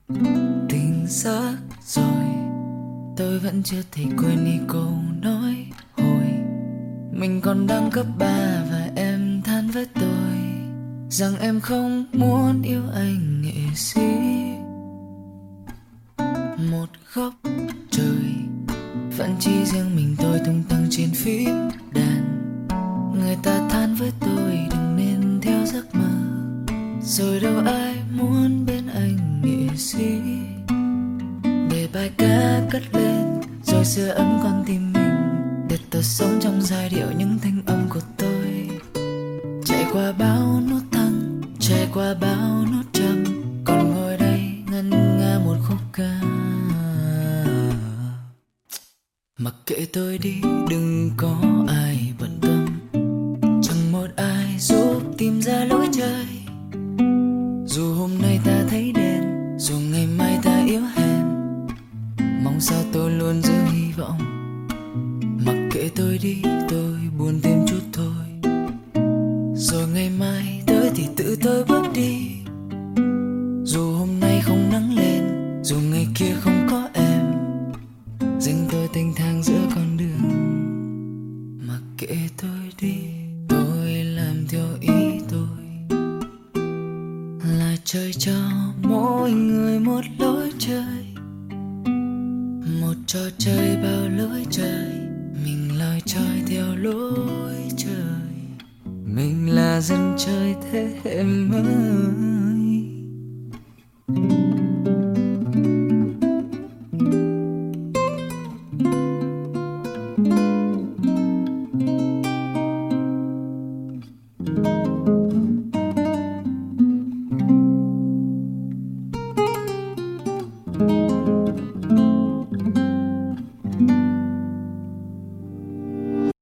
Tỉnh giấc rồi, tôi vẫn chưa thể quên đi câu nói hồi mình còn đang cấp 3 và em than với tôi rằng em không muốn yêu anh nghệ sĩ. Một góc trời vẫn chỉ riêng mình tôi tung tăng trên phím đàn. Người ta than với tôi đừng nên theo giấc mơ, rồi đâu ai muốn bên anh nghệ sĩ. Để bài ca cất lên rồi sưởi ấm con tim mình, để tôi sống trong giai điệu những thanh âm của tôi. Chạy qua bao nốt thăng, chạy qua bao nốt trầm, còn ngồi đây ngân nga một khúc ca. Mặc kệ tôi đi, đừng có ai bận tâm, chẳng một ai giúp tìm ra lối chơi. Dù hôm nay ta thấy đèn, dù ngày mai ta yếu hèn, mong sao tôi luôn giữ hy vọng. Mặc kệ tôi đi, tôi buồn thêm chút thôi, rồi ngày mai tới thì tự tôi bước đi. Dù hôm nay không nắng lên, dù ngày kia không có em, riêng tôi thênh thang giữa con đường. Mặc kệ tôi đi, tôi làm theo ý tôi, là trời cho mỗi người một lối chơi, một trò chơi bao lối chơi. Mình lòi trôi theo lối trời, mình là dân chơi thế hệ mới.